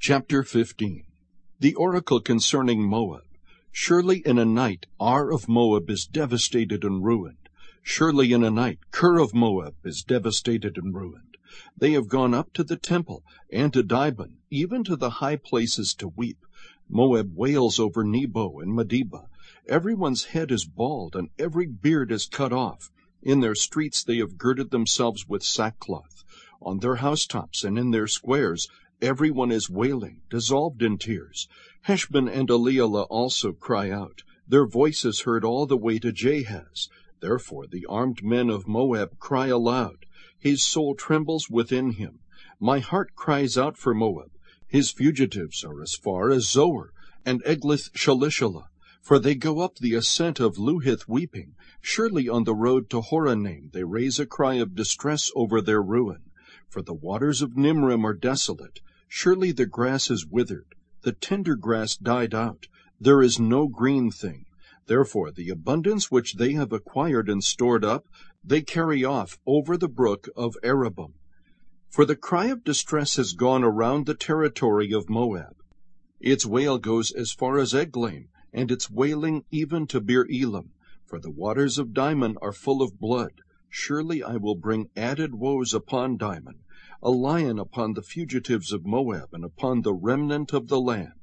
Chapter 15. The oracle concerning Moab. Surely in a night Ar of Moab is devastated and ruined. Surely in a night Kir of Moab is devastated and ruined. They have gone up to the temple, and to Dibon, even to the high places to weep. Moab wails over Nebo and Medeba. Everyone's head is bald, and every beard is cut off. In their streets they have girded themselves with sackcloth. On their housetops and in their squares everyone is wailing, dissolved in tears. Heshbon and Elealeh also cry out. Their voice is heard all the way to Jahaz. Therefore the armed men of Moab cry aloud. His soul trembles within him. My heart cries out for Moab. His fugitives are as far as Zoar and Eglath-Shalishilah. For they go up the ascent of Luhith weeping. Surely on the road to Horonaim they raise a cry of distress over their ruin. For the waters of Nimrim are desolate. Surely the grass is withered, the tender grass died out, there is no green thing. Therefore the abundance which they have acquired and stored up, they carry off over the brook of Arabim. For the cry of distress has gone around the territory of Moab. Its wail goes as far as Eglaim, and its wailing even to Beer Elam. For the waters of Dimon are full of blood. Surely I will bring added woes upon Dimon, a lion upon the fugitives of Moab, and upon the remnant of the land.